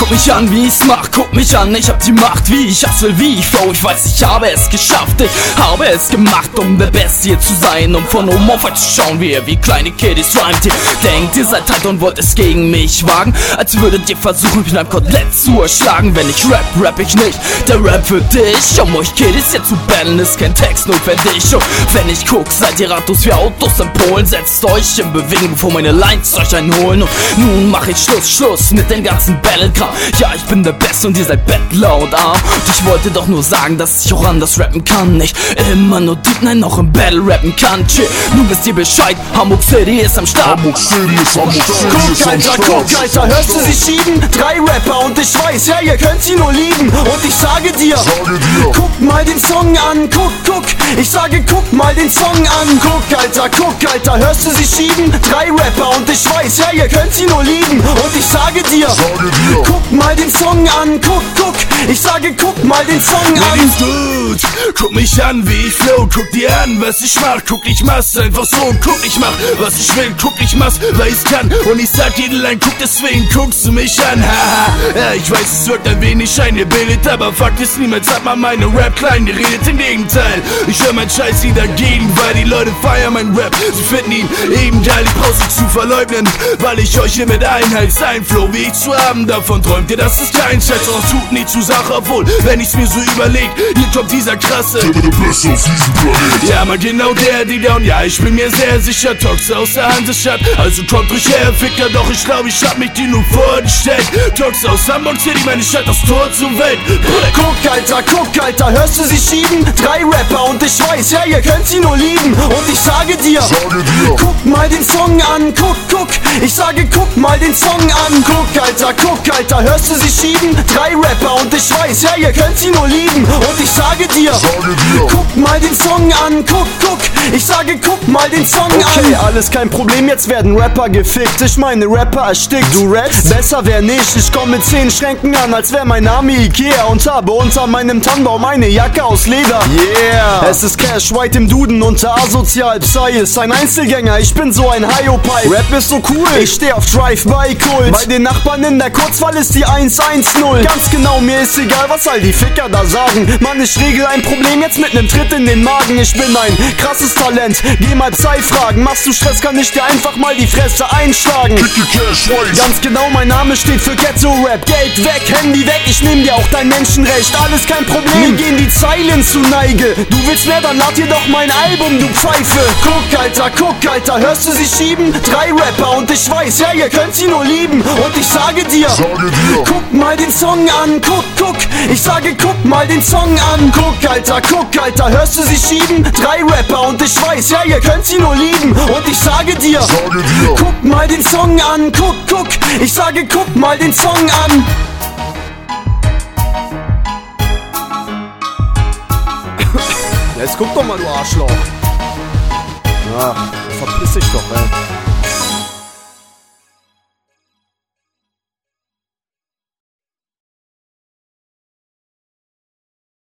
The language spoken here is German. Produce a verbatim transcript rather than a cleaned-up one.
Guck mich an, wie ich's mach, guck mich an, ich hab die Macht, wie ich hustle, wie ich flow. Ich weiß, ich habe es geschafft, ich habe es gemacht, um der Beste hier zu sein, um von oben auf euch zu schauen, wie ihr wie kleine Kiddies rhymt. Ihr denkt, ihr seid halt und wollt es gegen mich wagen, als würdet ihr versuchen, mich in einem Kotelett zu erschlagen. Wenn ich rap, rap ich nicht, der Rap für dich. Um euch Kiddies hier zu battlen, ist kein Text notwendig. Und wenn ich guck, seid ihr ratlos wie Autos in Polen. Setzt euch in Bewegung, bevor meine Lines euch einholen. Und nun mach ich Schluss, Schluss mit den ganzen Battle-Kram. Ja, ich bin der Beste und ihr seid Bettler und arm. Und ich wollte doch nur sagen, dass ich auch anders rappen kann. Nicht immer nur deep, nein, noch im Battle rappen kann. Chill, nun wisst ihr Bescheid, Hamburg City ist am Start. Hamburg City ist am Start. Guck, Alter, guck, Alter, hörst du sie schieben? Drei Rapper und ich weiß, ja, ihr könnt sie nur lieben. Und ich sage dir, Sage dir. guck mal den Song an, guck, guck. Ich sage, guck mal den Song an. Guck, Alter, guck, Alter, hörst du sie schieben? Drei Rapper und ich weiß, ja, ihr könnt sie nur lieben. Und ich sage dir, Sage dir. guck mal den Song an, guck, guck. Ich sage, guck mal den Song an. Mir geht's gut, guck mich an, wie ich flow. Guck dir an, was ich mach, guck, ich mach's einfach so. Guck, ich mach, was ich will, guck, ich mach's, weil ich's kann. Und ich sag jede Line, guck, deswegen guckst du mich an. Haha, ja, ich weiß, es wirkt ein wenig eingebildet, aber Fakt ist, niemals hat man meine Rap klein geredet. Im Gegenteil, ich hör mein Scheiß wieder gegen, weil die Leute feiern mein Rap. Sie finden ihn eben geil, ich brauch's nicht zu verleugnen, weil ich euch hier mit einheiz. Ein Flow, wie ich zu haben, davon träumt ihr, das ist kein Scheiß. Doch es tut nie zur Sache, obwohl, wenn ich's mir so überleg, hier kommt dieser krasse, Der der Beste auf diesem Planet. ja, man, genau der, die down, ja, ich bin mir sehr sicher, Tox aus der Hansestadt, also kommt ruhig her, Ficker, doch ich glaub, ich hab mich dir nur vorgestellt. Tox aus Hamburg City, meine Stadt, das Tor zur Welt. Guck, Alter, guck, Alter, hörst du sie schieben? Drei Rapper und ich weiß, ja, ihr könnt sie nur lieben. Und ich sage dir, Sage dir. guck mal den Song an, guck, guck. Ich sage, guck mal den Song an. Guck, Alter, guck, Alter, hörst du sie schieben? Drei Rapper und ich weiß, ja, ihr könnt sie nur lieben. Und ich sage dir, Sage dir. guck mal den Song an, guck, guck. Ich sage, guck mal den Song an. Okay, alles kein Problem, jetzt werden Rapper gefickt. Ich meine Rapper erstickt. Du rappst? Besser wär nicht, ich komm mit zehn Schränken an, als wär mein Name Ikea. Und habe unter meinem Tannenbaum eine Jacke aus Leder. Yeah, es ist Cash White im Duden unter asozial. Psy ist ein Einzelgänger, ich bin so ein Hyopipe. Rap ist so cool, ich steh auf Drive-By-Kult. Bei den Nachbarn in der Kurzwahl ist die eins eins null. Ganz genau, mir ist egal, was all die Ficker da sagen. Mann, ich regel ein Problem jetzt mit nem Tritt in den Magen. Ich bin ein krasses Talent, geh mal Psy fragen. Machst du Stress, kann ich dir einfach mal die Fresse einschlagen. Dicke Cash White. Ganz genau, mein Name steht für Ghetto-Rap. Geld weg, Handy weg, ich nehm dir auch dein Menschenrecht. Alles kein Problem, mir gehen die Zeilen zu Neige. Du willst mehr, dann lad dir doch mein Album, du Pfeife. Guck, Alter, guck, Alter, hörst du sie schieben? Drei Rapper und ich weiß, ja, ihr könnt sie nur lieben. Und ich sage dir, Sage dir. guck mal den Song an, guck, guck. Ich sage, guck mal den Song an. Guck, Alter, guck, Alter, hörst du sie schieben? Drei Rapper und ich weiß, ja, ihr könnt sie nur lieben. Und ich sage dir, Sage dir. guck mal den Song an, guck, guck. Ich sage, guck mal den Song an. Jetzt guck doch mal, du Arschloch. Ja, verpiss dich doch, ey.